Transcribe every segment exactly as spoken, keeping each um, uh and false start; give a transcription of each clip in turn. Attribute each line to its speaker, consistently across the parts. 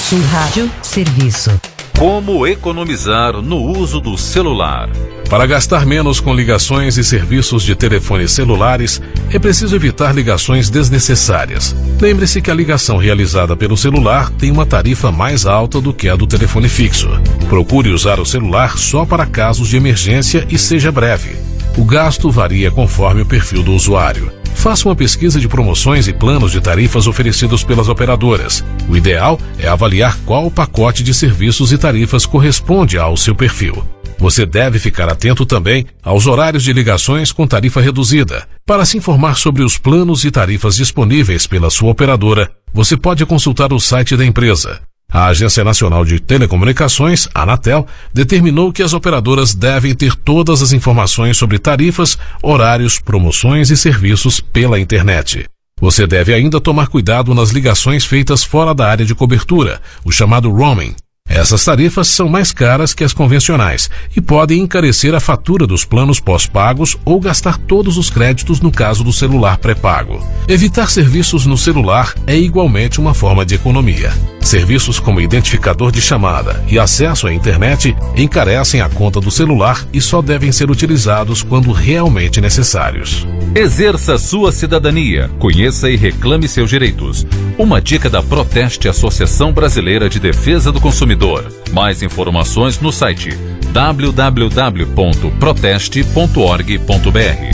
Speaker 1: Sul Rádio Serviço.
Speaker 2: Como economizar no uso do celular?
Speaker 3: Para gastar menos com ligações e serviços de telefones celulares, é preciso evitar ligações desnecessárias. Lembre-se que a ligação realizada pelo celular tem uma tarifa mais alta do que a do telefone fixo. Procure usar o celular só para casos de emergência e seja breve. O gasto varia conforme o perfil do usuário. Faça uma pesquisa de promoções e planos de tarifas oferecidos pelas operadoras. O ideal é avaliar qual pacote de serviços e tarifas corresponde ao seu perfil. Você deve ficar atento também aos horários de ligações com tarifa reduzida. Para se informar sobre os planos e tarifas disponíveis pela sua operadora, você pode consultar o site da empresa. A Agência Nacional de Telecomunicações, Anatel, determinou que as operadoras devem ter todas as informações sobre tarifas, horários, promoções e serviços pela internet. Você deve ainda tomar cuidado nas ligações feitas fora da área de cobertura, o chamado roaming. Essas tarifas são mais caras que as convencionais e podem encarecer a fatura dos planos pós-pagos ou gastar todos os créditos no caso do celular pré-pago. Evitar serviços no celular é igualmente uma forma de economia. Serviços como identificador de chamada e acesso à internet encarecem a conta do celular e só devem ser utilizados quando realmente necessários.
Speaker 2: Exerça sua cidadania, conheça e reclame seus direitos. Uma dica da Proteste, Associação Brasileira de Defesa do Consumidor. Mais informações no site w w w ponto proteste ponto org ponto b r.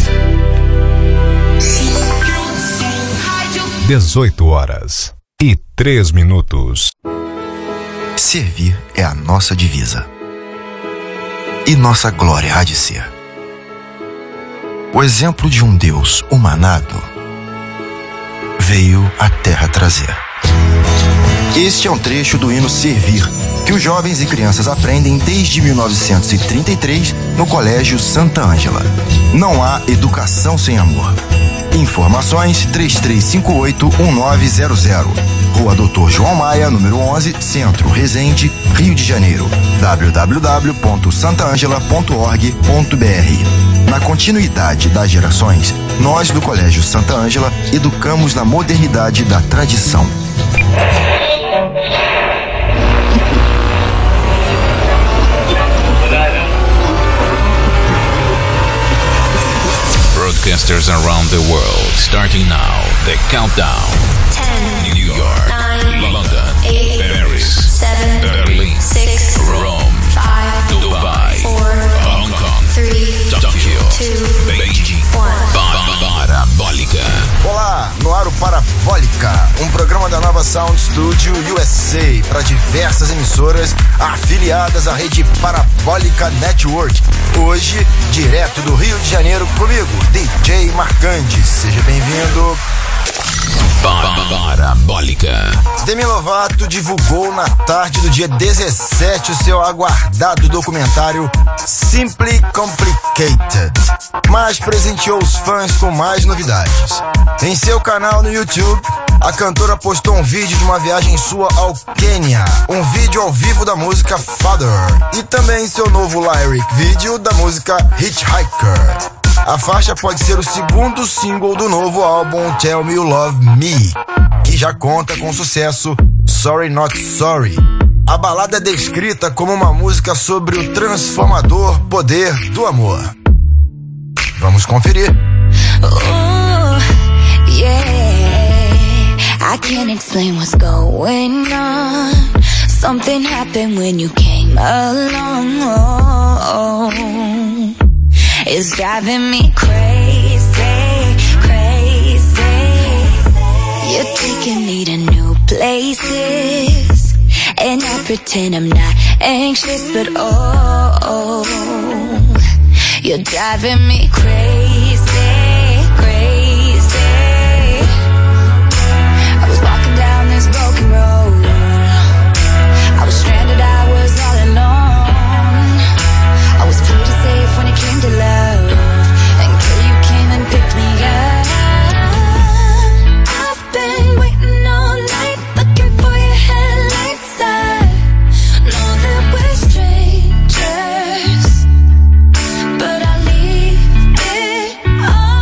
Speaker 4: dezoito horas e três minutos.
Speaker 5: Servir é a nossa divisa. E nossa glória há de ser. O exemplo de um Deus humanado veio à Terra trazer. Este é um trecho do hino Servir, que os jovens e crianças aprendem desde mil novecentos e trinta e três no Colégio Santa Ângela. Não há educação sem amor. Informações três três cinco oito um nove zero zero. Rua Doutor João Maia, número onze, Centro, Resende, Rio de Janeiro. w w w ponto santa angela ponto org ponto b r. Na continuidade das gerações, nós do Colégio Santa Ângela educamos na modernidade da tradição.
Speaker 6: Broadcasters around the world, starting now, the countdown. ten, New York, nine, London, eight, Paris, seven, Berlin, six, Rome, five, Dubai, four, Hong Kong, three, Tokyo, two, Beijing, one. Parabólica.
Speaker 5: Olá, no ar o Parabólica, um programa da Nova Sound Studio U S A para diversas emissoras afiliadas à rede Parabólica Network. Hoje, direto do Rio de Janeiro, comigo, D J Marcantes. Seja bem-vindo.
Speaker 6: Parabólica.
Speaker 5: Demi Lovato divulgou na tarde do dia dezessete o seu aguardado documentário Simply Complicated, mas presenteou os fãs com mais novidades. Em seu canal no YouTube, a cantora postou um vídeo de uma viagem sua ao Quênia, um vídeo ao vivo da música Father e também seu novo lyric vídeo da música Hitchhiker. A faixa pode ser o segundo single do novo álbum Tell Me You Love Me, que já conta com o sucesso Sorry Not Sorry. A balada é descrita como uma música sobre o transformador poder do amor. Vamos conferir.
Speaker 7: Oh, yeah. I can't explain what's going on. Something happened when you came along. Oh, it's driving me crazy, crazy. You're taking me to new places, and I pretend I'm not anxious, but oh, oh, you're driving me crazy, crazy. I was walking down this broken road, I was stranded, I was all alone. I was pretty safe when it came to love, until you came and picked me up. I've been waiting all night, looking for your headlights. I know that we're strangers, but I leave it all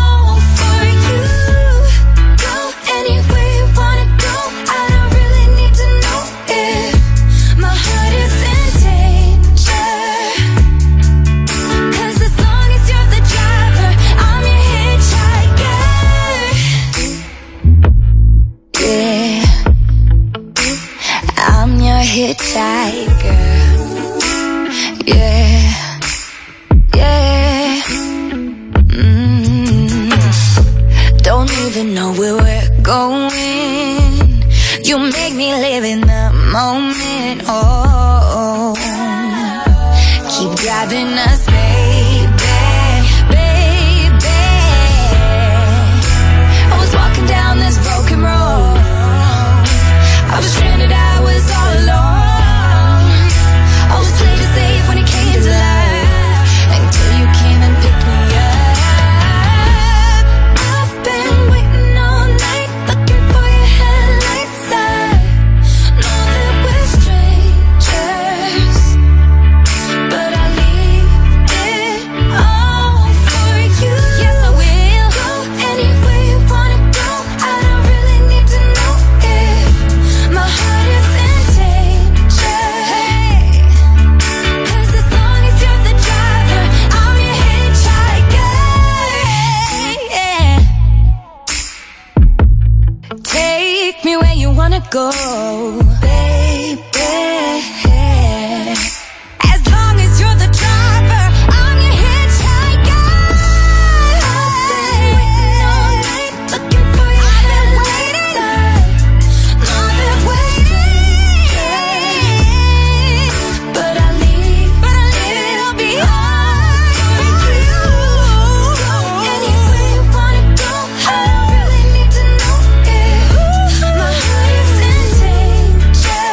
Speaker 7: hitchhiker. Yeah, yeah. Mm. Don't even know where we're going. You make me live in the moment. Oh, keep driving us, baby, baby. I was walking down this broken road. I was stranded, I was all alone. I was played it safe when it came to life, until you came and picked me up. I've been waiting all night, looking for your headlights. I know that we're strangers, but I leave it all for you. Yes, I will go anywhere you wanna go. I don't really need to know if my heart is in danger. Hey, 'cause as long as you're the driver, I'm your hitchhiker. Yeah. Take me where you wanna go, baby. As long as you're the driver, I'm your hitchhiker. I've been waiting all night, looking for your headlights. Know that we're strangers, but I leave, but I leave it behind for you. Go anywhere you wanna go. I don't really need to know if my heart is in danger.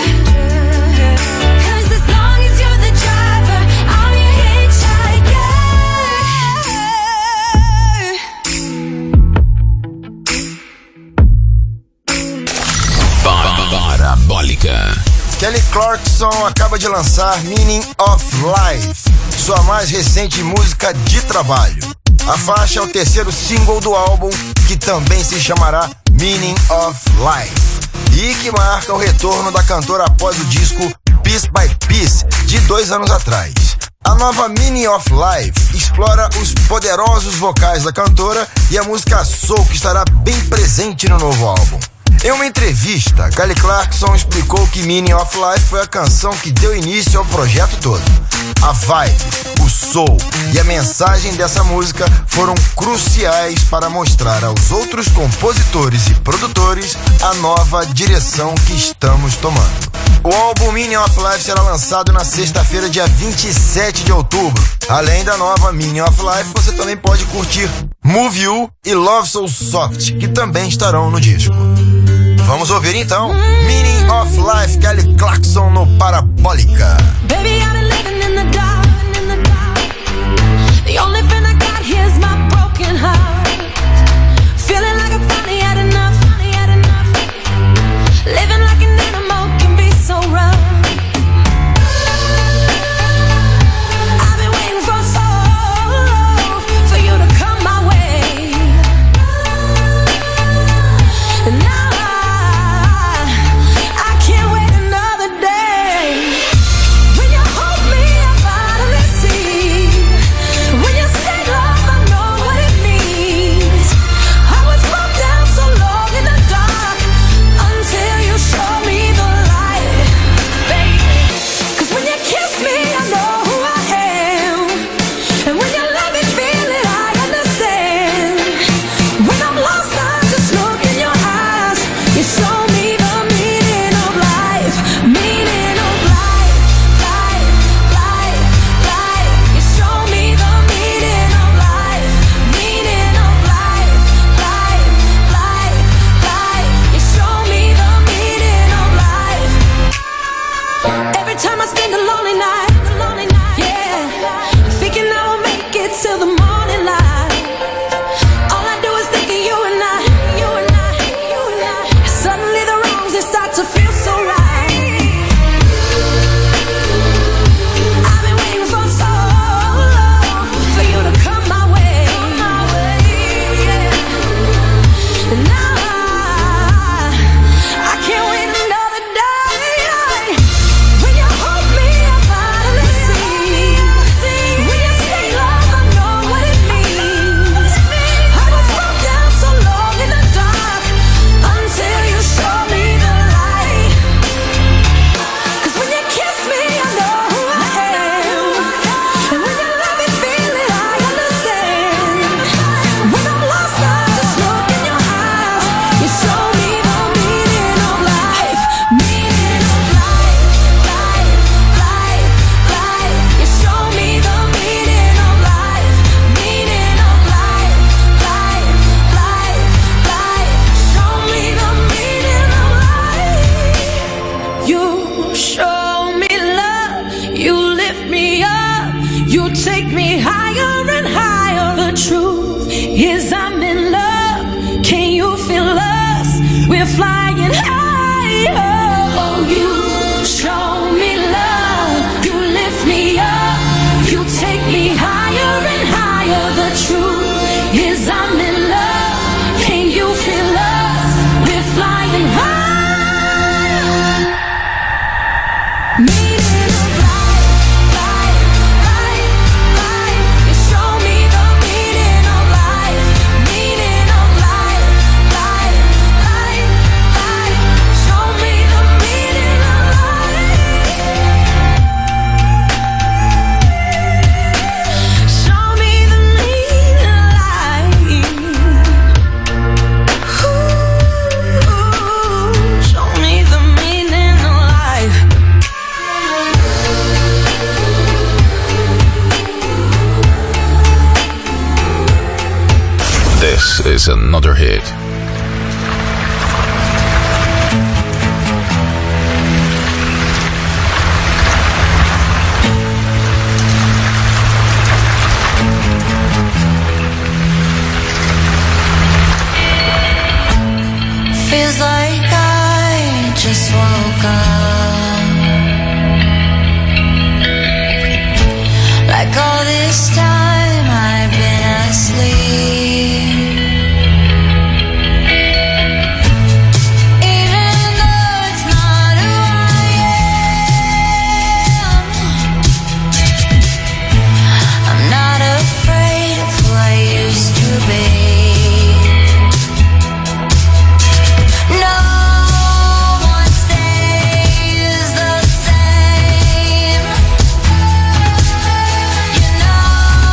Speaker 7: 'Cause as long as you're the driver, I'm your hitchhiker.
Speaker 6: Parabólica.
Speaker 5: Kelly Clarkson acaba de lançar Meaning of Life, sua mais recente música de trabalho. A faixa é o terceiro single do álbum, que também se chamará Meaning of Life, e que marca o retorno da cantora após o disco Piece by Piece, de dois anos atrás. A nova Meaning of Life explora os poderosos vocais da cantora e a música soul, que estará bem presente no novo álbum. Em uma entrevista, Kelly Clarkson explicou que Meaning of Life foi a canção que deu início ao projeto todo. A vibe, o soul e a mensagem dessa música foram cruciais para mostrar aos outros compositores e produtores a nova direção que estamos tomando. O álbum Meaning of Life será lançado na sexta-feira, dia vinte e sete de outubro. Além da nova Meaning of Life, você também pode curtir Move You e Love So Soft, que também estarão no disco. Vamos ouvir então Meaning of Life, Kelly Clarkson no Parabólica.
Speaker 8: Baby, I've been living in the dark, in the dark. The only thing I got here is my broken heart. Feeling like I finally had enough, finally had enough. Living like an animal can be so rough. I've been waiting for so long for you to come my way. And now me, I finally see. When you say love, I know what it means. flying high. Oh, you show me love, you lift me up, you take me higher and higher. The truth is I'm in love. Can you feel us? We're flying high. Meaning of life, life, life, life. You show me the meaning of life, meaning of life, life, life, life. Show me the meaning of life. Show me the meaning of life. Ooh, show me the meaning of life.
Speaker 6: This is another hit.
Speaker 7: Feels like I just woke up, like all this time I've been asleep. Even though it's not who I am, I'm not afraid of who I used to be. No one stays the same. You know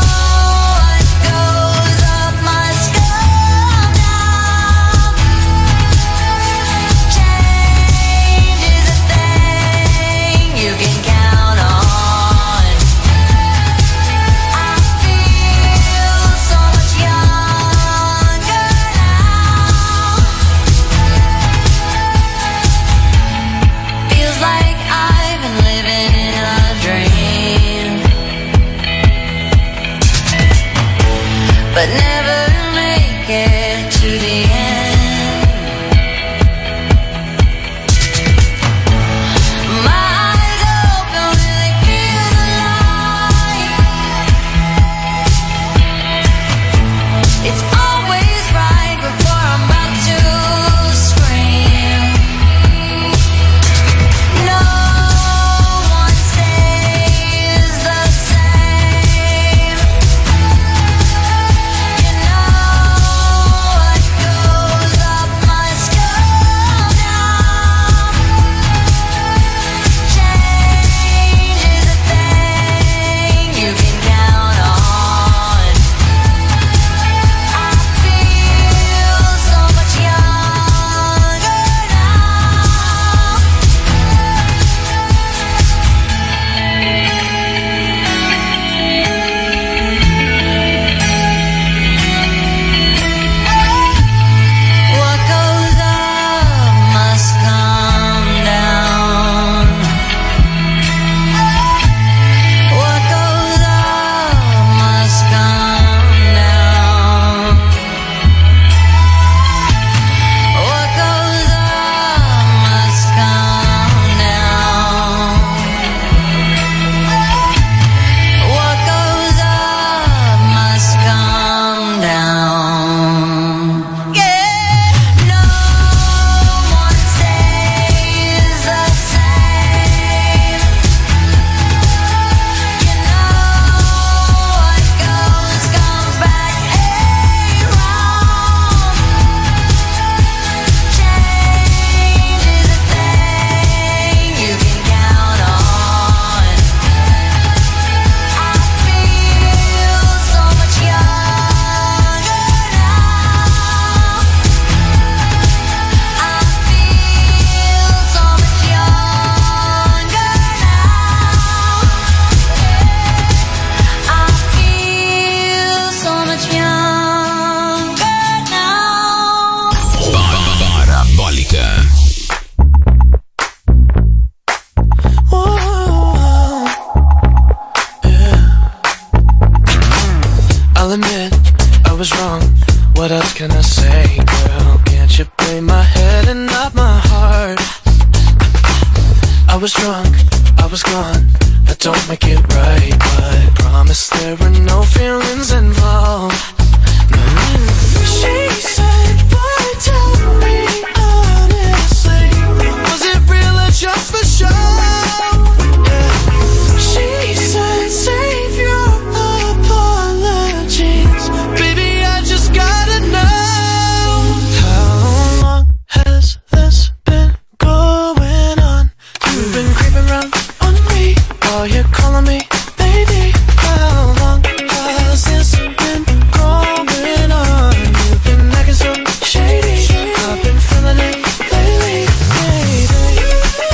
Speaker 9: was drunk, I was gone. That don't make it right, but promise there were no feelings involved. Mm. She said, boy, tell me honestly, was it real or just for show? Yeah. She said, save your apologies, baby, I just gotta know. How long has this been going on? You've been creeping around on me while you're calling me baby. How long has this been going on? You've been acting so shady, I've been feeling it lately, baby.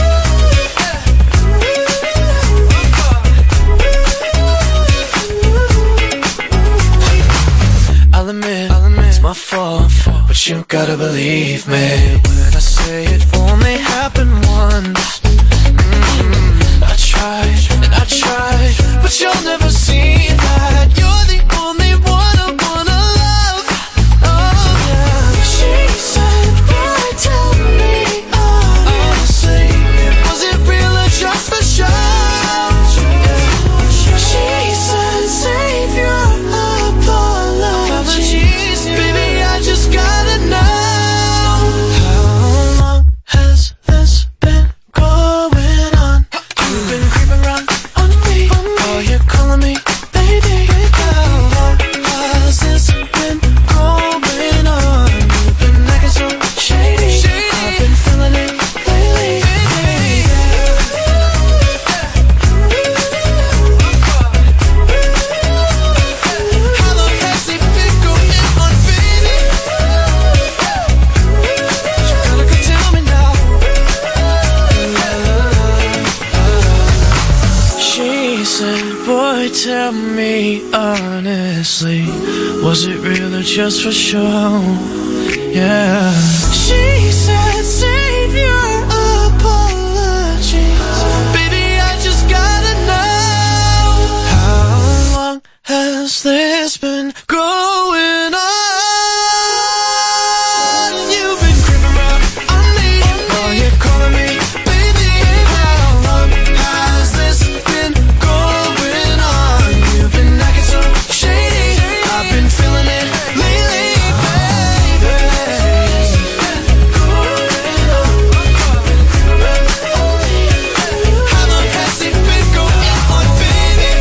Speaker 9: I'll admit, I'll admit it's my fault, but you gotta believe me when I say it only happened once. Mm-hmm. I tried and I tried, but you'll never see that. You're the only one I wanna love. Oh yeah. She said, boy, tell me honestly, was it real or just for show? Yeah. She said, save your apologies, baby, I just gotta know. How long has this been going on? You've been creeping around on me while you're calling me baby. How long has this been going on? You've been acting so shady, I've been feeling it lately, baby. How long has it been going on, baby? You gotta go tell me now. She said, boy, tell me honestly, was it real or just for show? Yeah. She said, save your apologies, baby, I just gotta know. How long has this been going on? You've been creeping around on me while you're calling me baby. How long has this been going on? You've been acting so shady, I've been feeling it lately, baby. How long has it been going on, baby?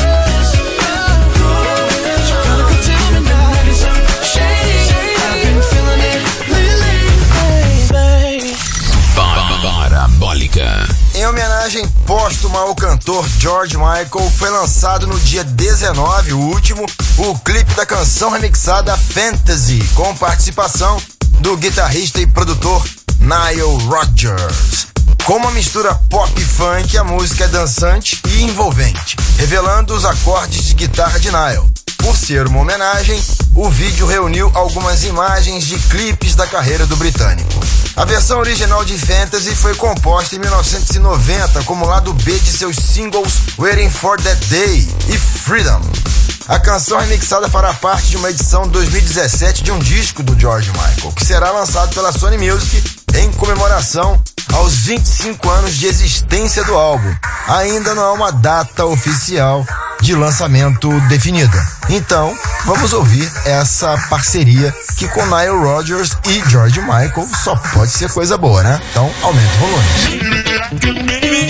Speaker 9: You gotta go tell me now. Shady, I've been feeling it lately, baby.
Speaker 6: Parabólica.
Speaker 5: Em homenagem póstuma ao cantor George Michael, foi lançado no dia dezenove, o último, o clipe da canção remixada Fantasy, com participação do guitarrista e produtor Nile Rodgers. Com uma mistura pop e funk, a música é dançante e envolvente, revelando os acordes de guitarra de Nile. Por ser uma homenagem, o vídeo reuniu algumas imagens de clipes da carreira do britânico. A versão original de Fantasy foi composta em mil novecentos e noventa como lado B de seus singles Waiting for That Day e Freedom. A canção remixada fará parte de uma edição de dois mil e dezessete de um disco do George Michael, que será lançado pela Sony Music em comemoração aos vinte e cinco anos de existência do álbum. Ainda não há uma data oficial de lançamento definida. Então, vamos ouvir essa parceria que com Nile Rodgers e George Michael só pode ser coisa boa, né? Então, aumenta o volume.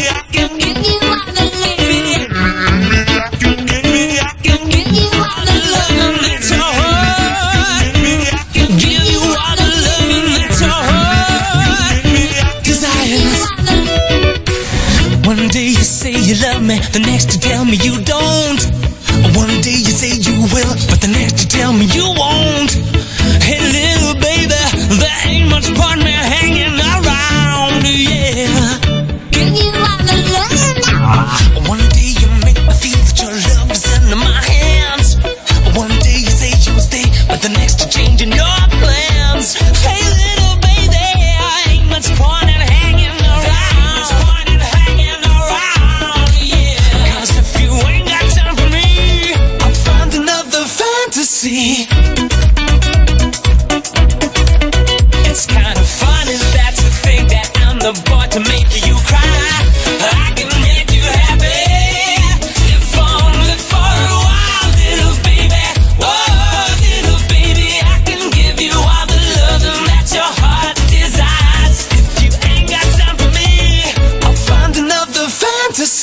Speaker 10: One day you say you love me, the next you tell me you don't. One day you say you will, but the next you tell me you won't. Hey little baby, there ain't much point me hanging around, yeah. Can you understand now? One day you make me feel that your love is in my hands. One day you say you'll stay, but the next you're changing your plans. Hey little baby, ain't much point in hanging around. Ain't much point in hanging around, yeah. 'Cause if you ain't got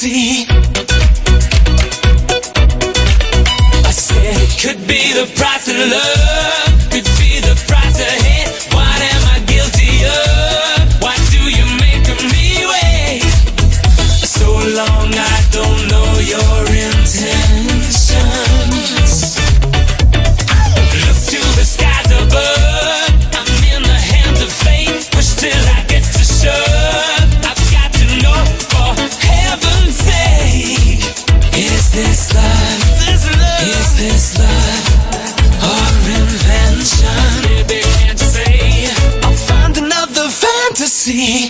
Speaker 10: fantasy. I said it could be the price of love, could be the price of hate. What am I guilty of? Why do you make me wait so long? I don't know your intentions. Look to the skies above. I'm in the hands of fate. Push till I get to shove. I've got to know for heaven's sake. Is this love? This love? Is this love or invention? Baby, can't you say I'll find another fantasy?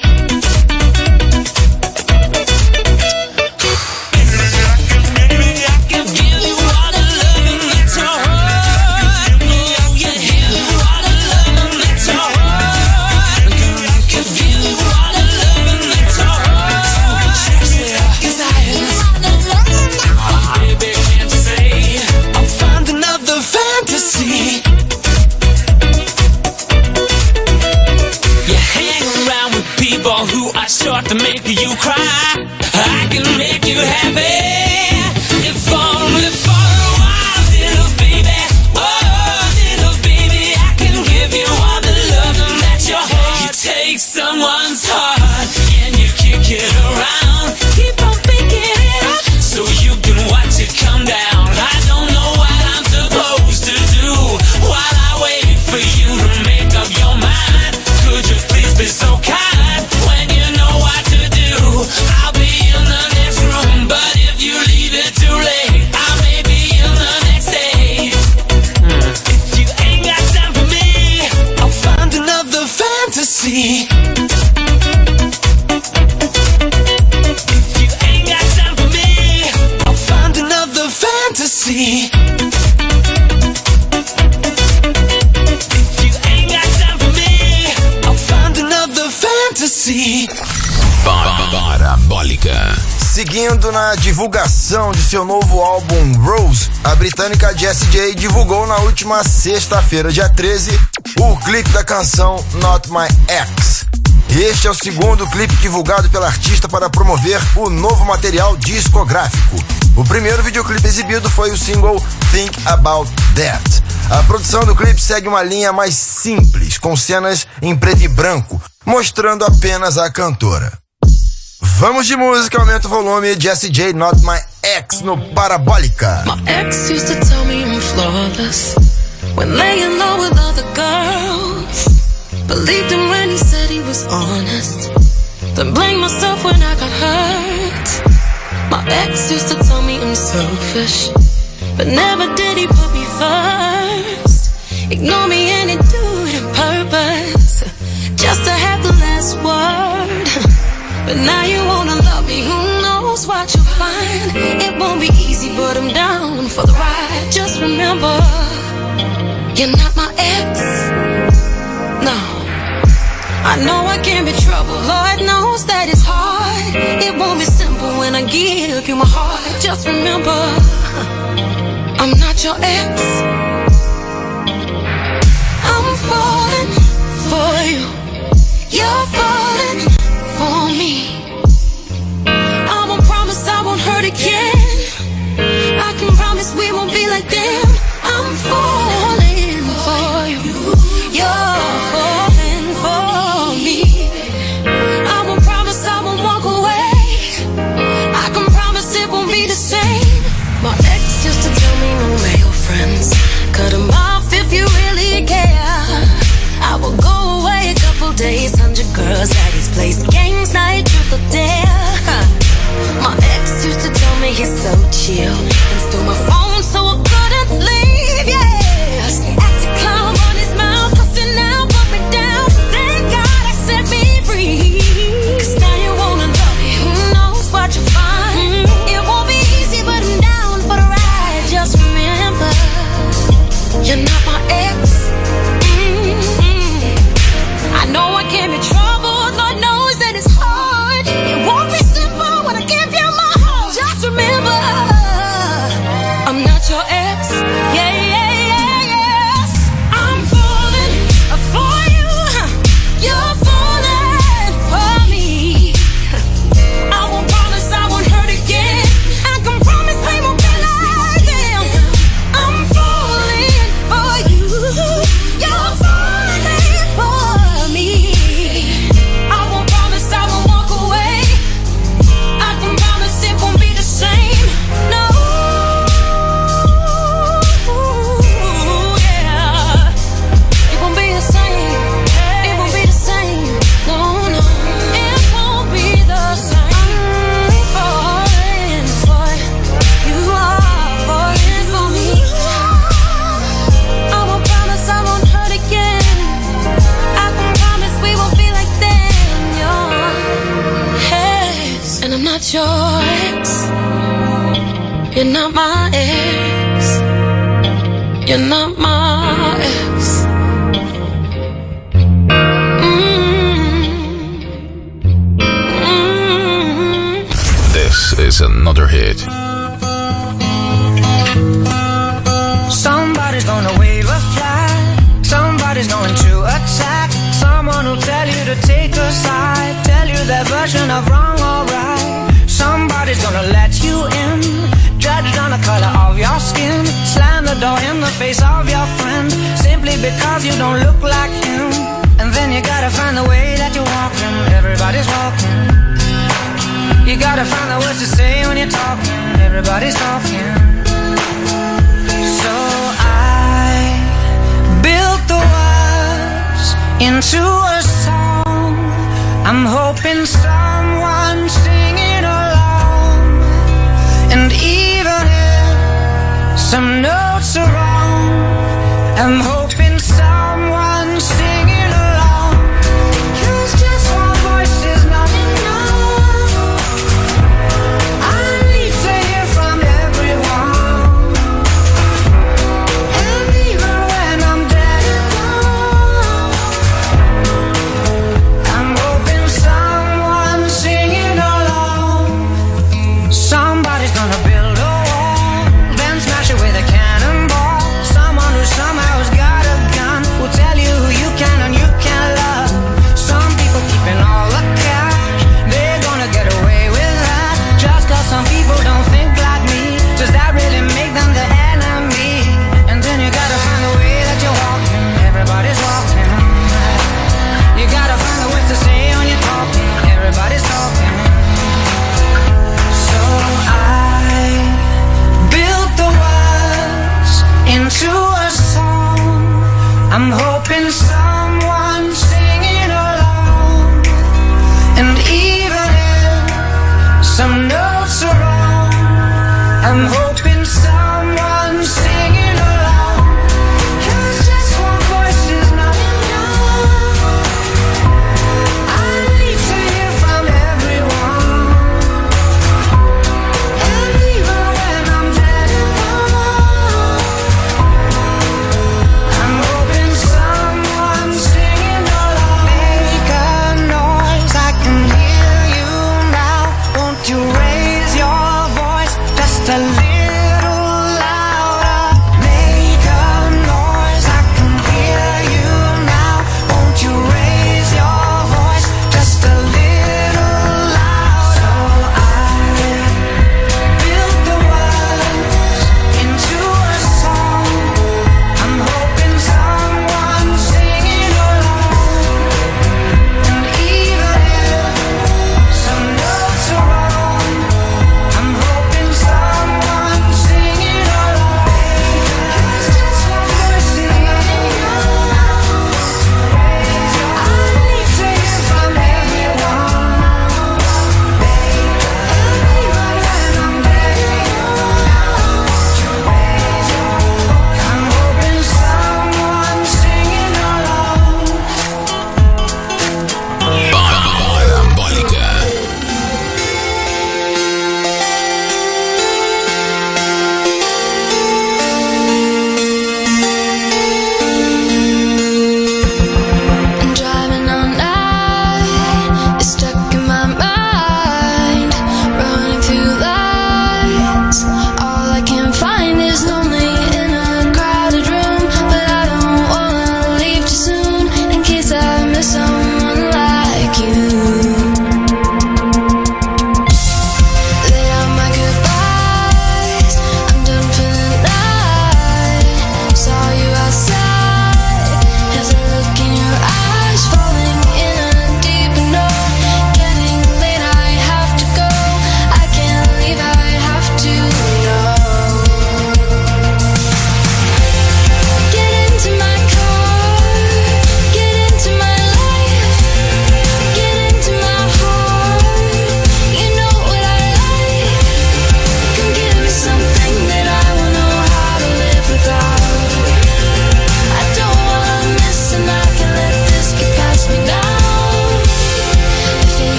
Speaker 10: Short to make you cry, I can make you happy. If only for a while, little baby. Oh, little baby, I can give you all the love that your heart. You take someone's heart and you kick it around. Keep on picking it up so you can watch it come down. I don't know what I'm supposed to do while I wait for you to make up your mind. Could you please be so kind when you know what to do? I'll be in the next room, but if you leave it too late, I may be in the next day. Hmm. If you ain't got time for me, I'll find another fantasy. If you ain't got time for me, I'll find another fantasy. If you ain't got time for me, I'll find another fantasy.
Speaker 6: Parabólica.
Speaker 5: Seguindo na divulgação de seu novo álbum Rose, a britânica Jessie J divulgou na última sexta-feira, dia treze, o clipe da canção Not My Ex. Este é o segundo clipe divulgado pela artista para promover o novo material discográfico. O primeiro videoclipe exibido foi o single Think About That. A produção do clipe segue uma linha mais simples, com cenas em preto e branco, mostrando apenas a cantora. Vamos de música, aumenta o volume. Jessie J, Not My Ex, no Parabólica.
Speaker 8: My ex used to tell me I'm flawless when laying low with other girls. Believed him when he said he was honest, then blamed myself when I got hurt. My ex used to tell me I'm selfish, but never did he put me first. Ignore me and he'd do it on purpose, just to have the last word. But now you wanna love me, who knows what you'll find. It won't be easy, but I'm down for the ride. Just remember, you're not my ex. No, I know I can be trouble, Lord knows that it's hard. It won't be simple when I give you my heart. Just remember, I'm not your ex. I'm falling for you, you're falling for me. I'ma promise I won't hurt again. I can promise we won't be like them. I'm falling for you, you're falling for me. I'ma promise I won't walk away. I can promise it won't be the same. My ex used to tell me no male friends, cut them off if you really care. I will go away a couple days, hundred girls at his place, games night, truth or dare. My ex used to tell me he's so chill, and stole my phone so I couldn't leave, yes. Act a clown on his mouth, cussing out, put me down. Thank God I set me free. Cause now you wanna love me, who knows what you'll find. It won't be easy, but I'm down for the ride. Just remember, you're not my ex. I know I can be troubled, Lord knows that it's hard. It won't be simple when I give you my heart. Just remember, I'm not your ex. not your ex. You're not my ex. You're not my ex. Mm-hmm. Mm-hmm.
Speaker 6: This is another hit.
Speaker 11: Somebody's gonna wave a flag. Somebody's going to attack. Someone will tell you to take a side, tell you their version of wrong or right. Somebody's gonna let you in, judged on the color of your skin. Slam the door in the face of your friend, simply because you don't look like him. And then you gotta find the way that you're walking. Everybody's walking. You gotta find the words to say when you're talking. Everybody's talking. So I built the words into a song. I'm hoping someone singing along. And even if some notes are wrong, I'm hoping someone singing along. 'Cause just one voice is not enough. I need to hear from everyone. And even when I'm dead and gone, I'm hoping someone singing along. Somebody's gonna build a wall, then smash it with a cannonball. Someone who somehow has got a gun will tell you who you can and you can't love. Some people keeping all the cash, they're gonna get away with that. Just 'cause some people don't think like me, does that really make them the enemy? And then you gotta find the way that you're walking. Everybody's walking. You gotta find the words to say when you're talking. Everybody's talking. So I built the words into a song. I'm hoping someone singing along. And even if some notes are wrong, I'm hoping someone singing along. 'Cause just one voice is not enough. I need to hear from everyone. And even when I'm dead and gone, I'm hoping someone singing along. Make a noise, I can hear you now. Won't you raise your voice just a little?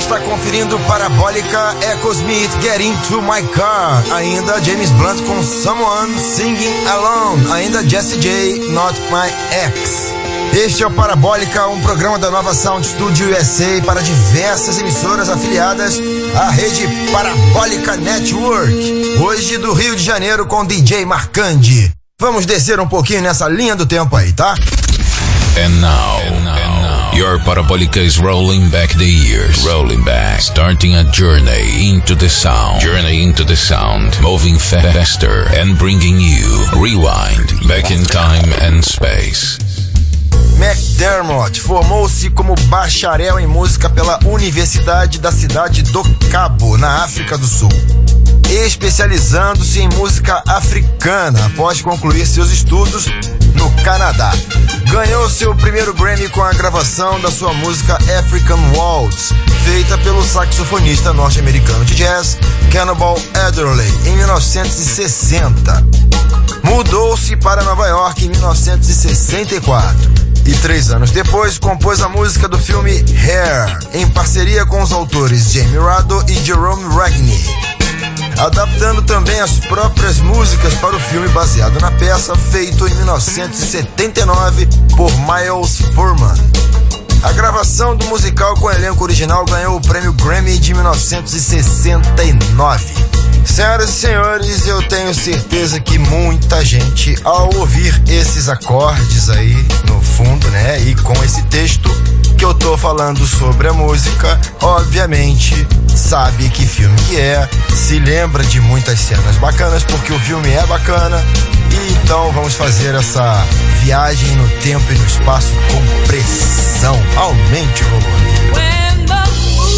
Speaker 5: está conferindo Parabólica, Echo Smith, Get Into My Car. Ainda James Blunt com Someone, Singing Alone. Ainda Jessie J, Not My Ex. Este é o Parabólica, um programa da nova Sound Studio U S A para diversas emissoras afiliadas à rede Parabólica Network. Hoje do Rio de Janeiro com D J Marcandi. Vamos descer um pouquinho nessa linha do tempo aí, tá?
Speaker 6: And now, and now, your Parabolica is rolling back the years, rolling back, starting a journey into the sound, journey into the sound, moving faster and bringing you rewind, back in time and space.
Speaker 5: McDermott formou-se como bacharel em música pela Universidade da Cidade do Cabo, na África do Sul, especializando-se em música africana após concluir seus estudos no Canadá. Ganhou seu primeiro Grammy com a gravação da sua música African Waltz, feita pelo saxofonista norte-americano de jazz Cannonball Adderley em mil novecentos e sessenta. Mudou-se para Nova York em mil novecentos e sessenta e quatro e três anos depois compôs a música do filme Hair, em parceria com os autores Jamie Rado e Jerome Ragney, adaptando também as próprias músicas para o filme baseado na peça, feito em mil novecentos e setenta e nove por Miles Furman. A gravação do musical com o elenco original ganhou o prêmio Grammy de mil novecentos e sessenta e nove. Senhoras e senhores, eu tenho certeza que muita gente, ao ouvir esses acordes aí no fundo, né, e com esse texto que eu tô falando sobre a música, obviamente sabe que filme que é, se lembra de muitas cenas bacanas, porque o filme é bacana. E então vamos fazer essa viagem no tempo e no espaço com pressão. Aumente o volume.
Speaker 8: When the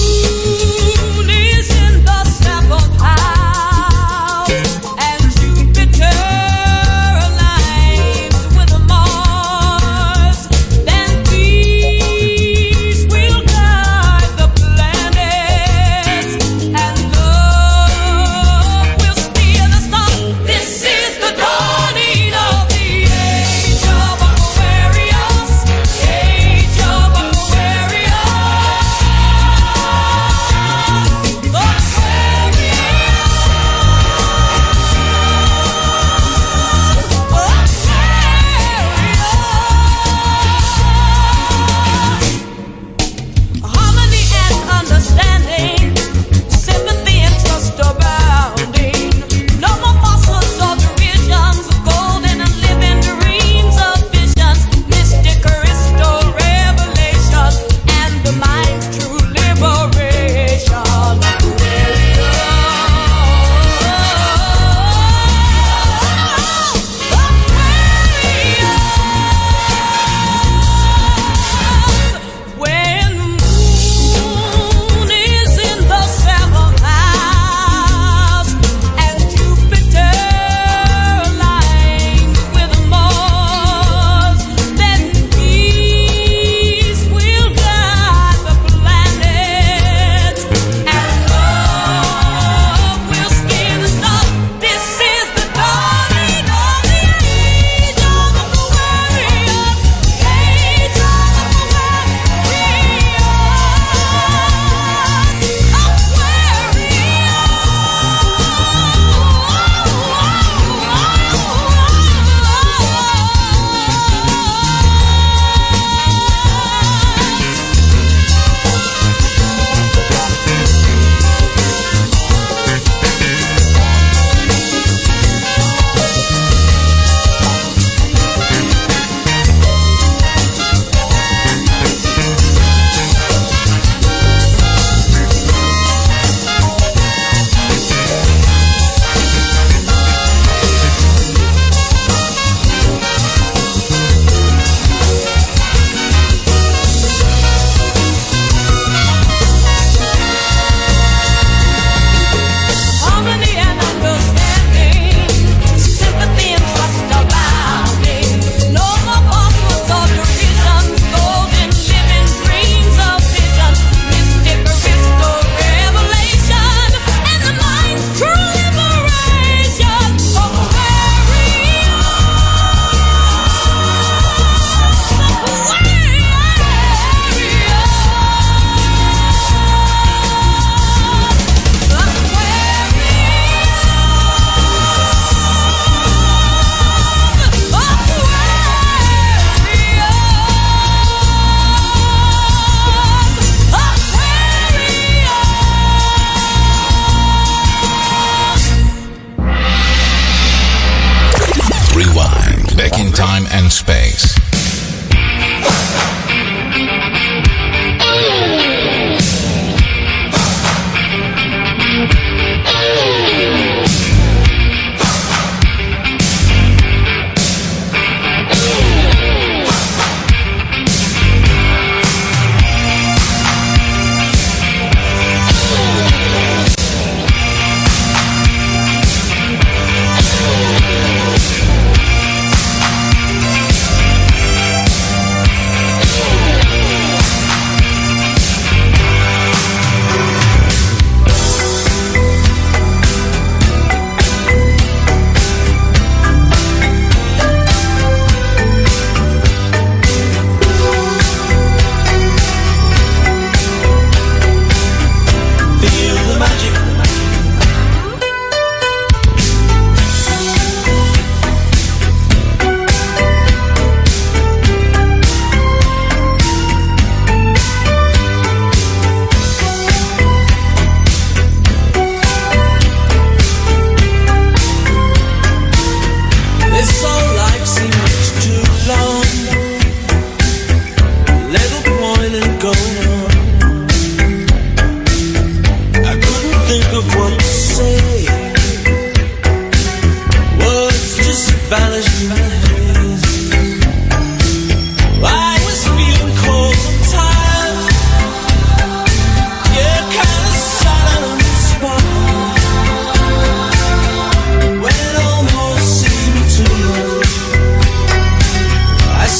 Speaker 8: moon is in the seventh house and Jupiter aligns with Mars, then peace will guide the planets and love will steer the stars. This is the dawning of the age of Aquarius, age of Aquarius.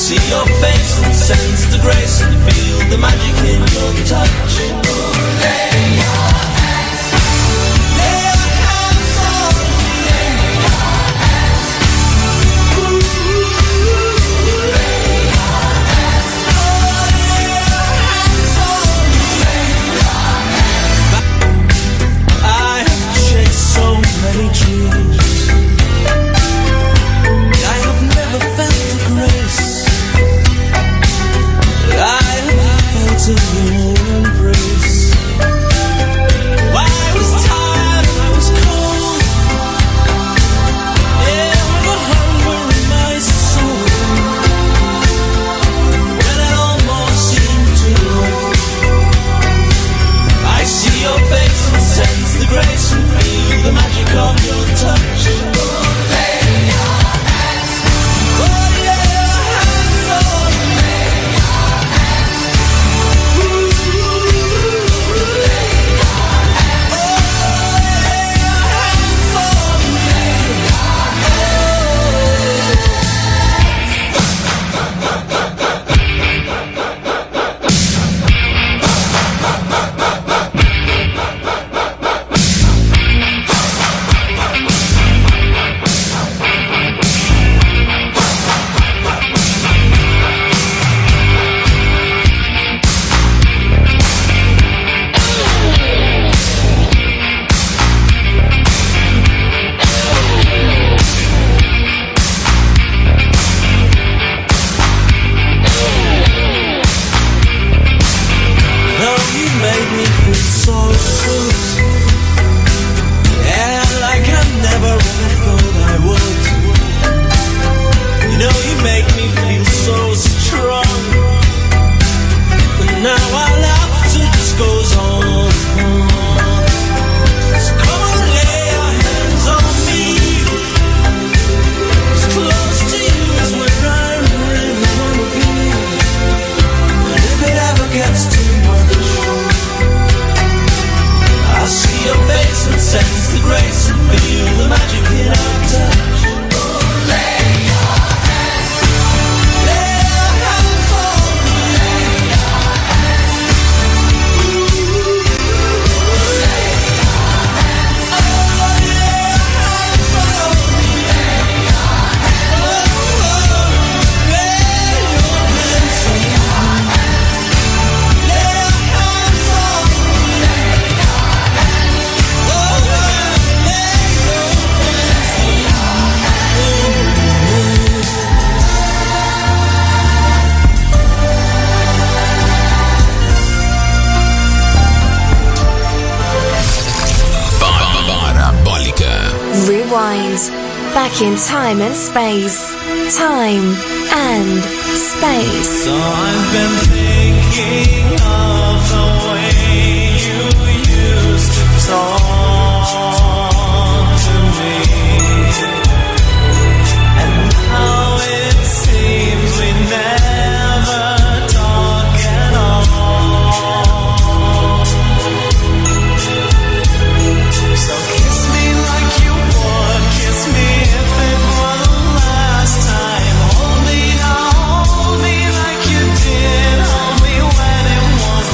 Speaker 10: see your face and sense the grace and feel the magic in your touch. Lay your hands, lay your hands on me, lay your hands. Ooh, lay your hands, oh, lay your hands on me, lay your hands. I have chased so many dreams. I have never felt the grace I have felt in your embrace. I was tired, I was cold, yeah, with a hunger in my soul. When it almost seemed too late, I see your face and sense the grace and feel the magic of your touch. Lay your hands, oh, lay your hands on me. No, you made me feel so good, yeah, like I never ever thought I would. You know, you make me feel so strong, but now our laughter just goes on. So come on, lay your hands on me. As close to you as where I really wanna be. And if it ever gets too much, I see your face and sense the grace and feel the magic in our touch. Lay your hands, lay your hands on me, lay your hands. Ooh, lay your hands, oh, lay your hands on me, lay your hands. Oh, lay your hands on me, lay your hands on me, lay your hands. Oh, lay your
Speaker 6: Parabólica.
Speaker 12: Rewind. Back in time and space. Time and space.
Speaker 10: So I've been thinking of the way you used to talk to me, and how it seems we never talk at all. So kiss me like you would kiss me if it were the last time. Hold me now, hold me like you did, hold me when it was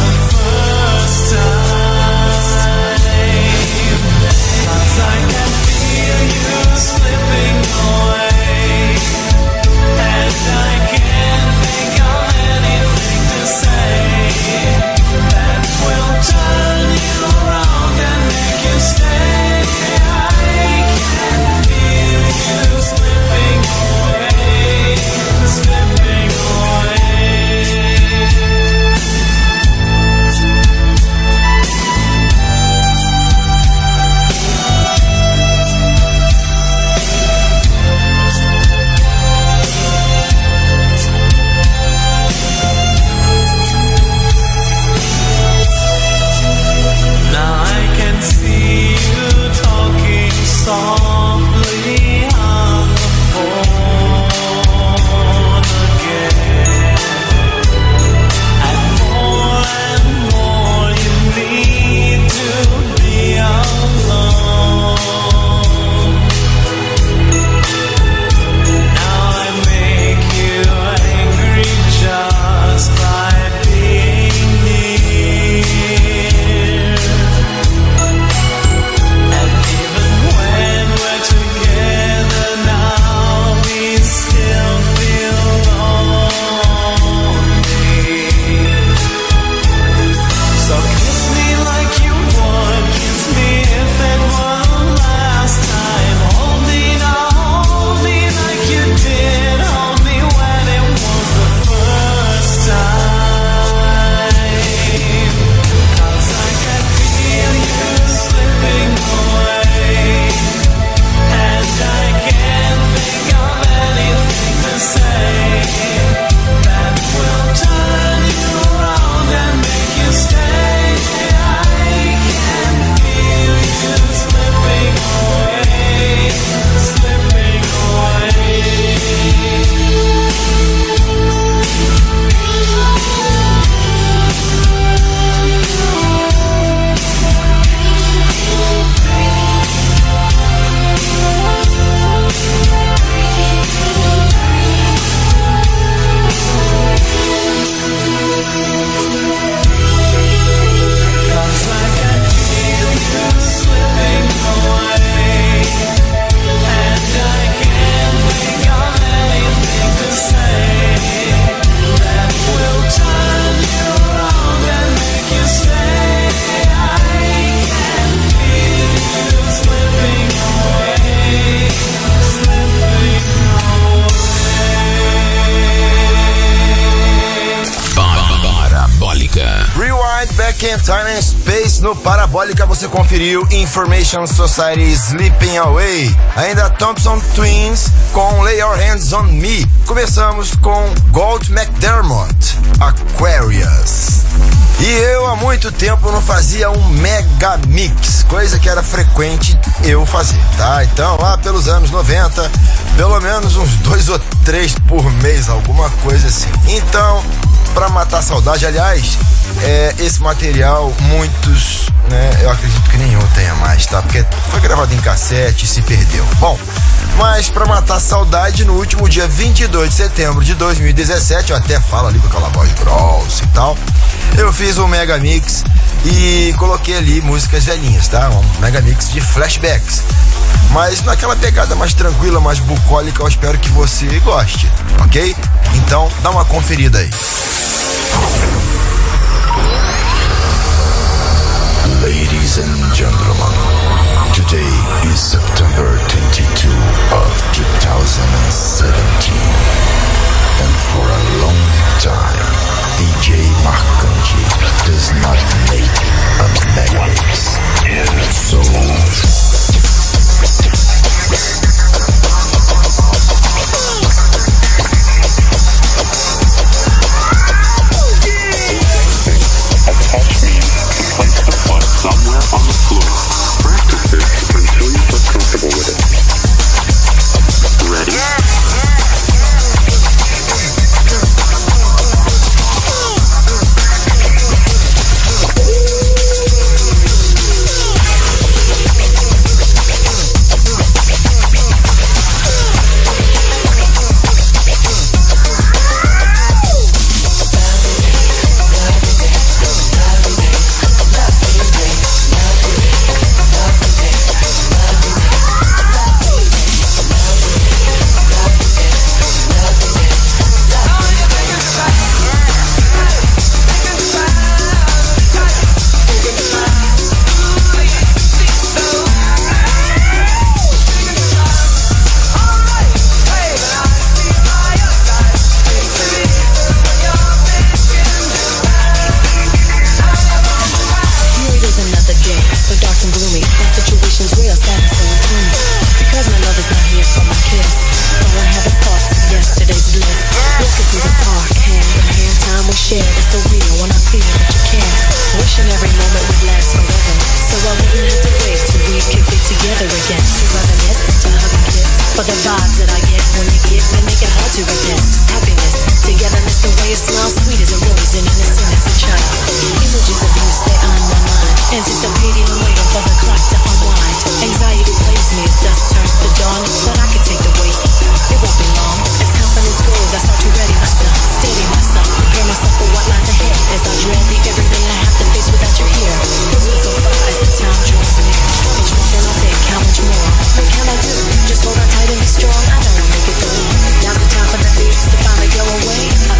Speaker 5: Back in Time and Space. No Parabólica você conferiu Information Society Sleeping Away. Ainda Thompson Twins com Lay Your Hands on Me. Começamos com Gold McDermott, Aquarius. E eu há muito tempo não fazia um mega mix, coisa que era frequente eu fazer, tá? Então lá pelos anos noventa, pelo menos uns dois ou três por mês, alguma coisa assim. Então, pra matar a saudade, aliás, é, esse material, muitos, né, eu acredito que nenhum tenha mais, tá? Porque foi gravado em cassete e se perdeu. Bom, mas pra matar a saudade, no último dia vinte e dois de setembro de dois mil e dezessete, eu até falo ali com aquela voz grossa e tal, eu fiz um mega mix e coloquei ali músicas velhinhas, tá? Um mega mix de flashbacks, mas naquela pegada mais tranquila, mais bucólica. Eu espero que você goste, ok? Então dá uma conferida aí.
Speaker 13: Ladies and gentlemen, today is September twenty-second of two thousand seventeen, and for a long time D J Marcante does not make a mega mix. So
Speaker 14: attach me and place the foot somewhere on the floor. Practice this until you feel comfortable with it. Ready?
Speaker 7: Just hold on tight and be strong. I know I'll make it through. Now's the time for the beats to finally go away.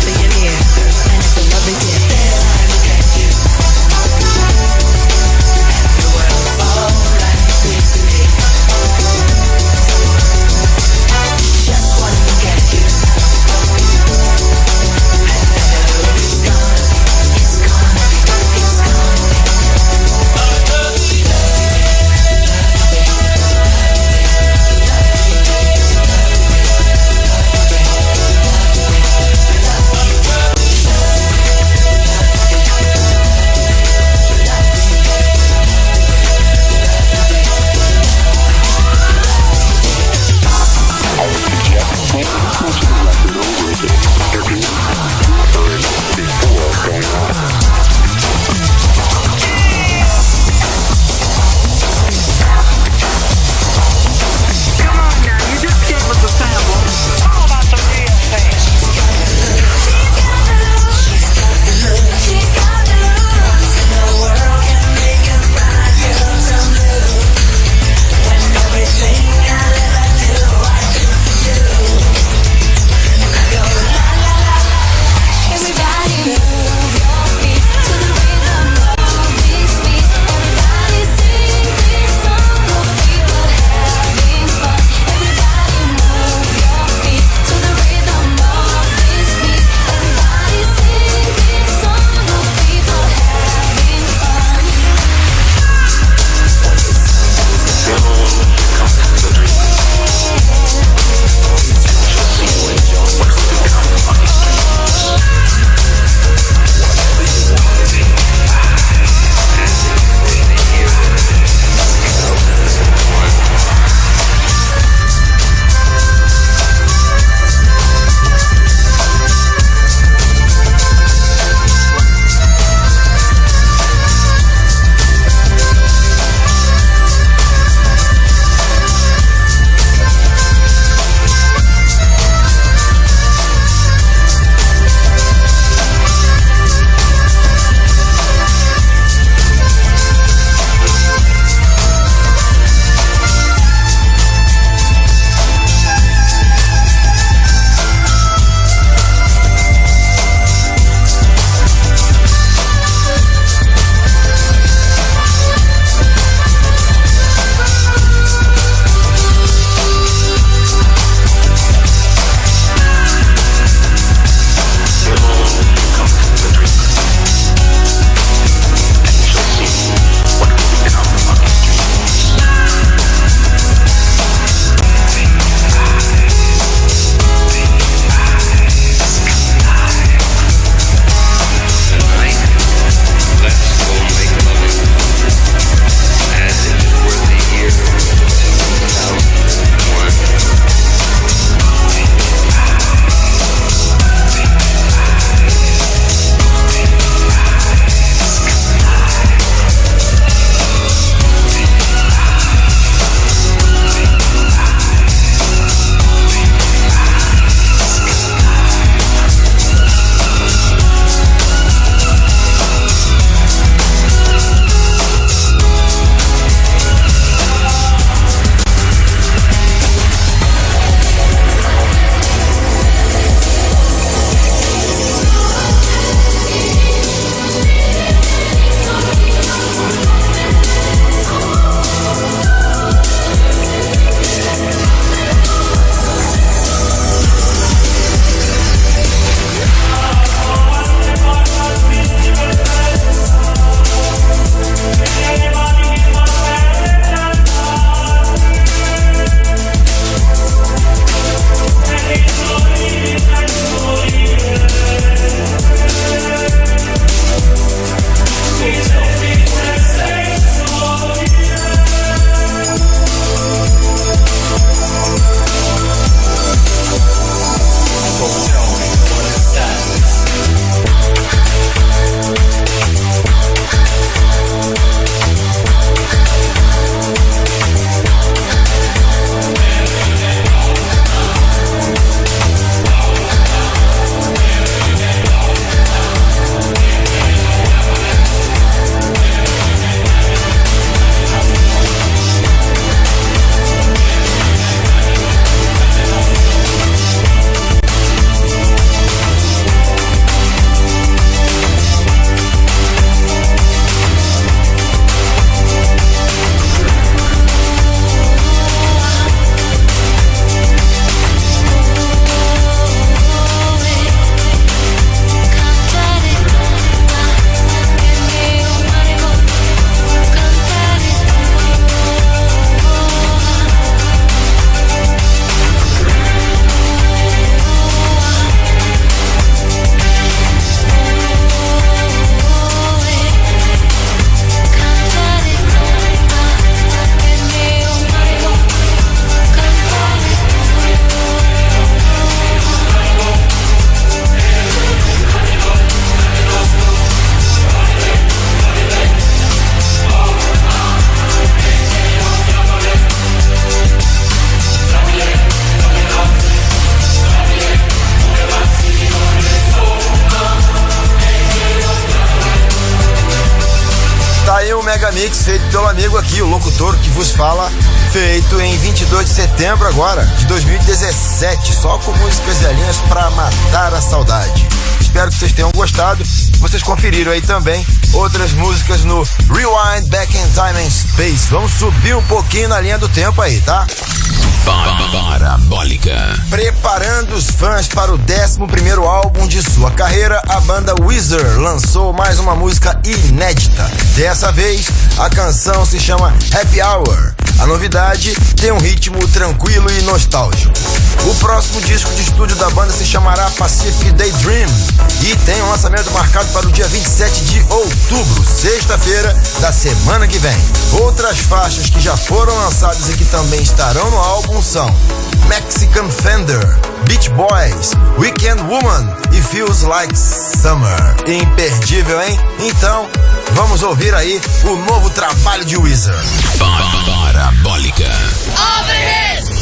Speaker 5: mega mix feito pelo amigo aqui, o locutor que vos fala, feito em vinte e dois de setembro agora, de dois mil e dezessete, só com músicas velhinhas pra matar a saudade. Espero que vocês tenham gostado. Vocês conferiram aí também outras músicas no Rewind Back in Time and Space. Vamos subir um pouquinho na linha do tempo aí, tá?
Speaker 6: Parabólica.
Speaker 5: Preparando os fãs para o décimo primeiro álbum de sua carreira, a banda Weezer lançou mais uma música inédita. Dessa vez, a canção se chama Happy Hour. A novidade tem um ritmo tranquilo e nostálgico. O próximo disco de estúdio da banda se chamará Pacific Daydream e tem um lançamento marcado para o dia vinte e sete de outubro, sexta-feira da semana que vem. Outras faixas que já foram lançadas e que também estarão no álbum são Mexican Fender, Beach Boys, Weekend Woman e Feels Like Summer. Imperdível, hein? Então, vamos ouvir aí o novo trabalho de Weezer.
Speaker 6: Parabólica.
Speaker 8: All the hits.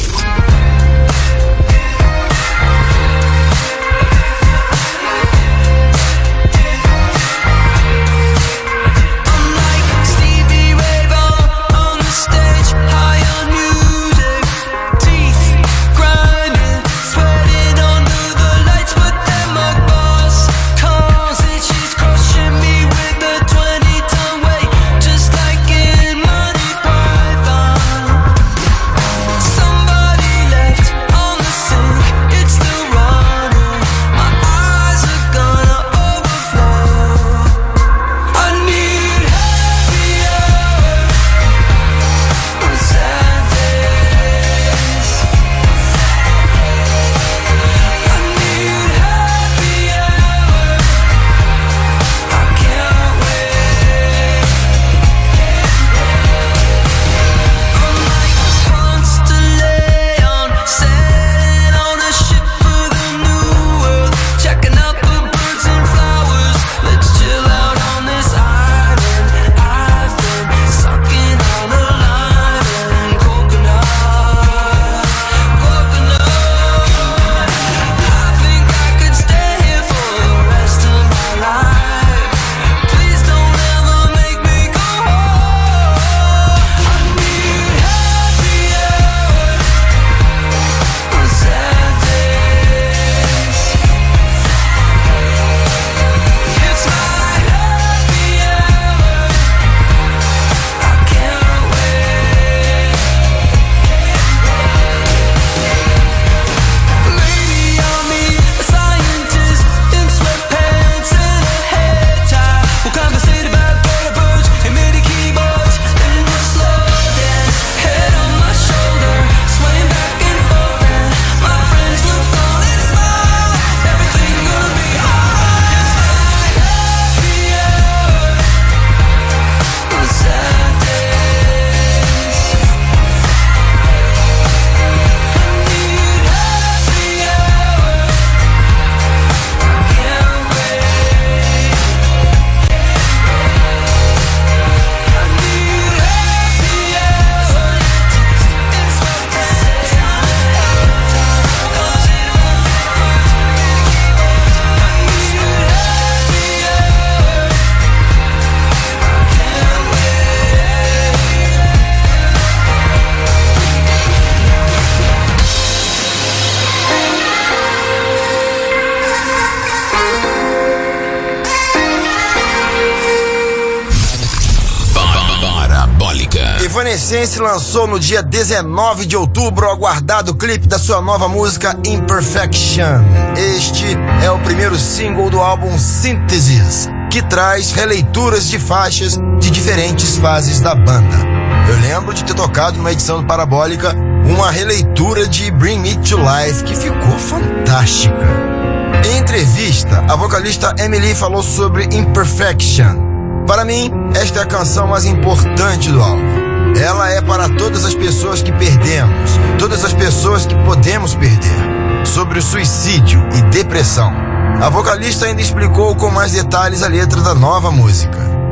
Speaker 5: Evanescence lançou no dia dezenove de outubro o aguardado clipe da sua nova música Imperfection. Este é o primeiro single do álbum Synthesis, que traz releituras de faixas de diferentes fases da banda. Eu lembro de ter tocado numa edição do Parabólica uma releitura de Bring Me to Life que ficou fantástica. Em entrevista, a vocalista Emily falou sobre Imperfection. Para mim, esta é a canção mais importante do álbum. Ela é para todas as pessoas que perdemos, todas as pessoas que podemos perder, sobre o suicídio e depressão. A vocalista ainda explicou com mais detalhes a letra da nova música.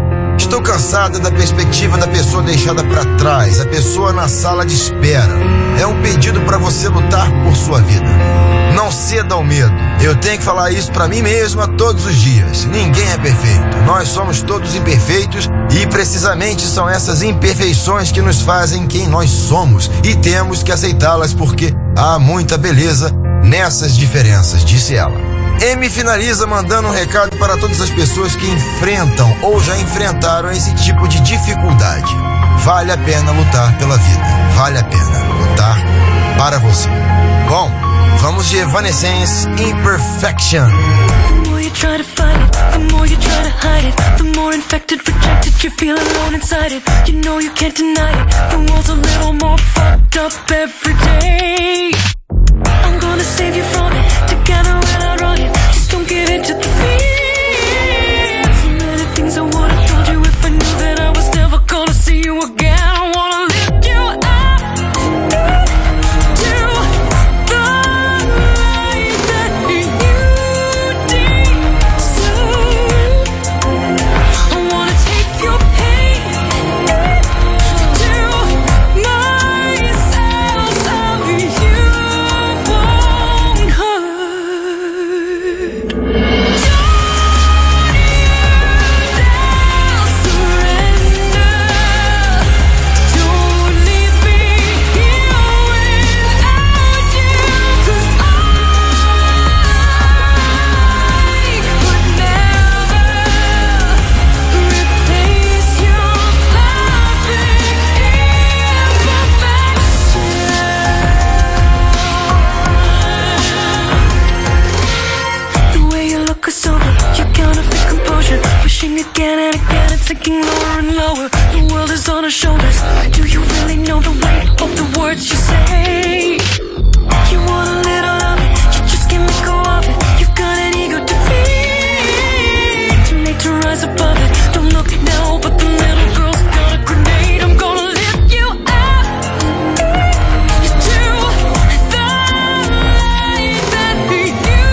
Speaker 5: Estou cansada da perspectiva da pessoa deixada para trás, a pessoa na sala de espera. É um pedido para você lutar por sua vida. Não ceda ao medo. Eu tenho que falar isso para mim mesma todos os dias. Ninguém é perfeito. Nós somos todos imperfeitos e precisamente são essas imperfeições que nos fazem quem nós somos e temos que aceitá-las porque há muita beleza nessas diferenças, disse ela. Amy finaliza mandando um recado para todas as pessoas que enfrentam ou já enfrentaram esse tipo de dificuldade. Vale a pena lutar pela vida. Vale a pena lutar para você. Bom, vamos de Evanescence, Imperfection.
Speaker 8: The more you try to fight it, the more you try to hide it, the more infected, rejected you feel alone inside it. You know you can't deny it. The world's a little more fucked up every day. I'm gonna save you from it. Together when I run it. Just don't give in to the fear. So many things I would've told you if I knew that I was never gonna see you again. I wanna lift you up to the light that you deserve. I wanna take your pain to myself so you won't hurt. Don't you dare surrender. Don't leave me here without you, 'cause I could never replace your perfect imperfection. The way you look is over, your counterfeit composure, pushing again and again and sinking lower and lower. The world is on our shoulders. Do you really know the weight of the words you say? You want a little of it, you just can't let go of it. You've got an ego to feed, too late to rise above it. Don't look now, but the little girl's got a grenade. I'm gonna lift you up to the light that you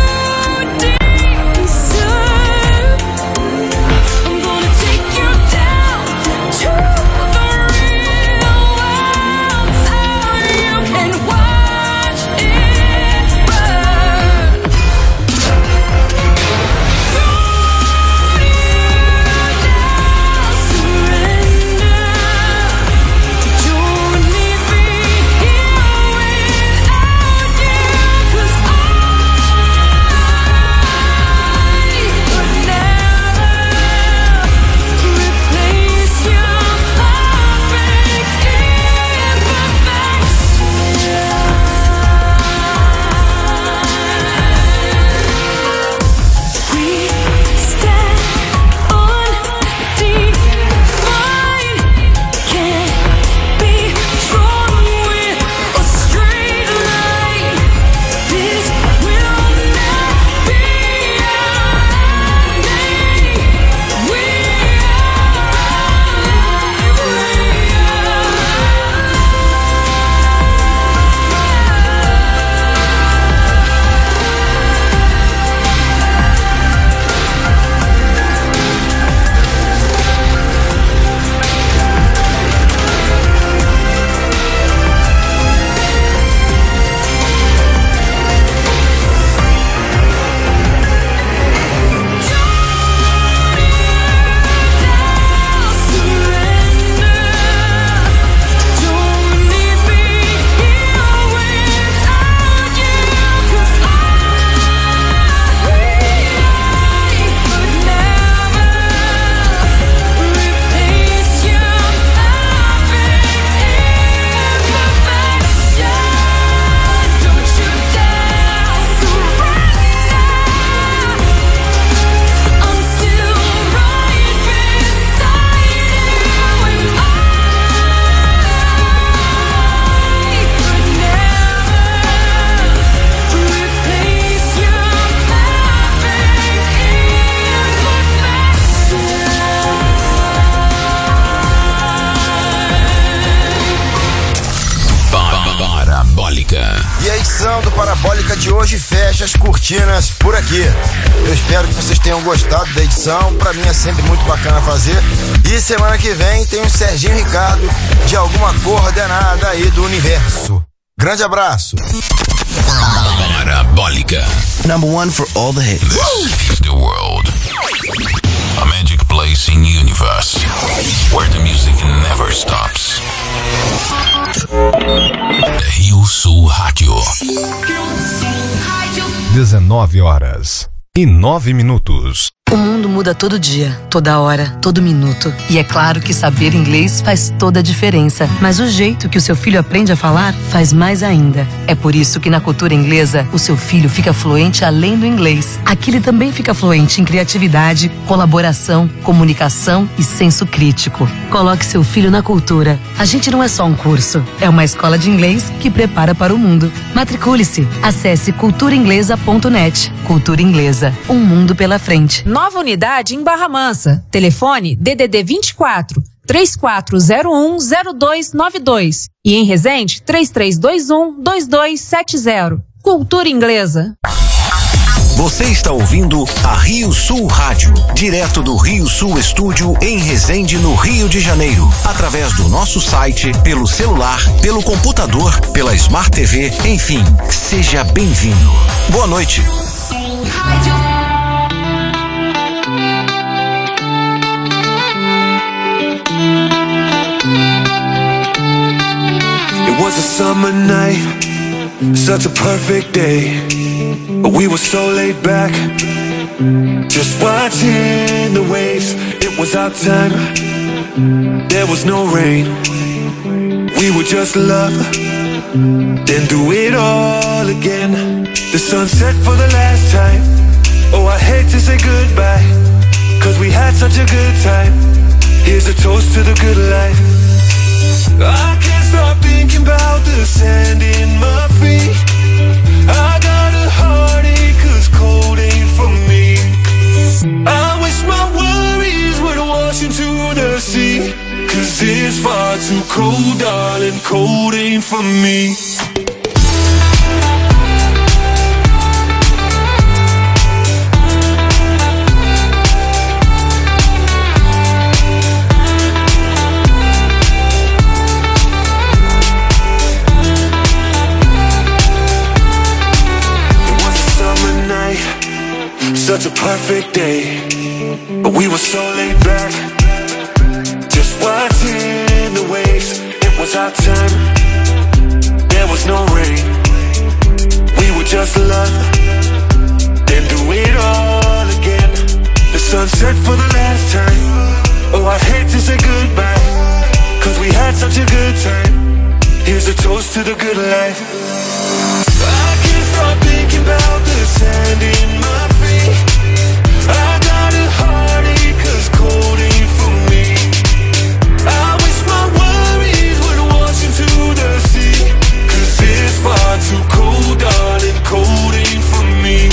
Speaker 8: deserve. I'm gonna take you down to the real world so you can
Speaker 5: de hoje fecha as cortinas por aqui. Eu espero que vocês tenham gostado da edição. Pra mim é sempre muito bacana fazer. E semana que vem tem o Serginho Ricardo de alguma coordenada aí do universo. Grande abraço.
Speaker 6: Parabólica.
Speaker 15: Number one for all the hits.
Speaker 6: This is the world. A magic place in universe where the music never stops. Rio Sul Rádio.
Speaker 4: dezenove horas e nove minutos.
Speaker 1: O mundo muda todo dia, toda hora, todo minuto. E é claro que saber inglês faz toda a diferença. Mas o jeito que o seu filho aprende a falar faz mais ainda. É por isso que na cultura inglesa, o seu filho fica fluente além do inglês. Aqui ele também fica fluente em criatividade, colaboração, comunicação e senso crítico. Coloque seu filho na cultura. A gente não é só um curso, é uma escola de inglês que prepara para o mundo. Matricule-se. Acesse cultura inglesa ponto net. Cultura Inglesa. Um mundo pela frente.
Speaker 16: Nova unidade em Barra Mansa. Telefone D D D vinte e quatro, três quatro zero um, zero dois nove dois. E em Resende, três três dois um, dois dois sete zero. Cultura Inglesa.
Speaker 17: Você está ouvindo a Rio Sul Rádio, direto do Rio Sul Estúdio em Resende, no Rio de Janeiro, através do nosso site, pelo celular, pelo computador, pela Smart T V, enfim, seja bem-vindo. Boa noite.
Speaker 9: It was a summer night, such a perfect day. We were so laid back, just watching the waves. It was our time, there was no rain. We would just love, then do it all again. The sun set for the last time. Oh, I hate to say goodbye, cause we had such a good time. Here's a toast to the good life. I can't stop thinking about the sand in my feet. I got a heartache cause cold ain't for me. I wish my worries would wash into the sea, cause it's far too cold, darling, cold ain't for me. Such a perfect day, but we were so laid back, just watching the waves. It was our time, there was no rain. We would just love, then do it all again. The sun set for the last time. Oh, I hate to say goodbye, cause we had such a good time. Here's a toast to the good life. I can't stop thinking about the sand in my feet. I got a heartache cause cold ain't for me. I wish my worries would wash into the sea, cause it's far too cold, darling, cold ain't for me.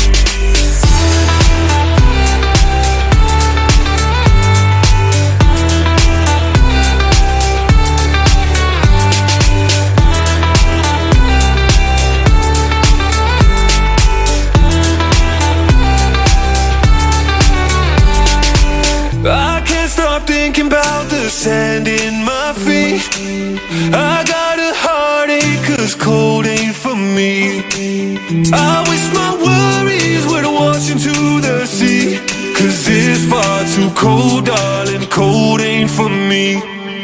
Speaker 9: I can't stop thinking about the sand in my feet. I got a heartache cause cold ain't for me. I wish my worries would wash into the sea, cause it's far too cold, darling, cold ain't for me.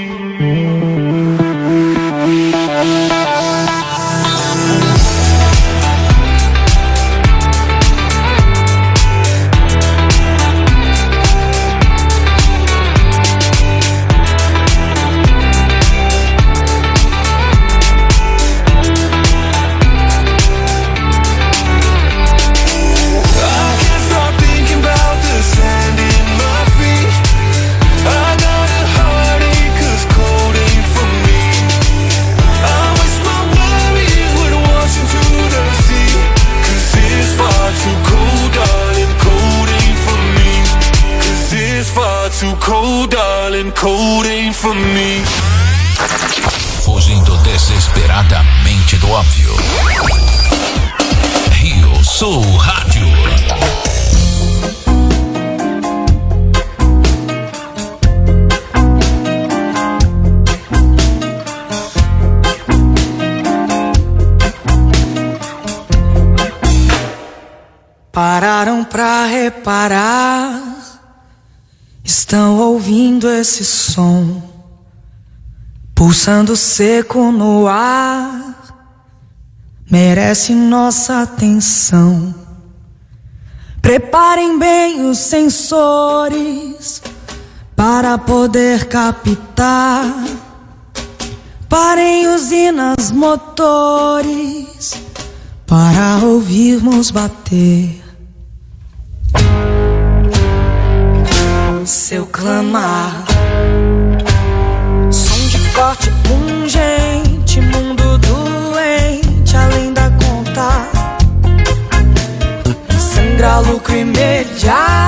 Speaker 9: Too cold, darling, cold ain't for me.
Speaker 6: Fugindo desesperadamente do óbvio. Rio
Speaker 3: Rio Sul Rádio.
Speaker 11: Pararam pra reparar, estão ouvindo esse som, pulsando seco no ar, merece nossa atenção. Preparem bem os sensores para poder captar. Parem usinas, motores para ouvirmos bater seu clamar. Som de corte pungente, mundo doente além da conta. Sangra lucro imediato.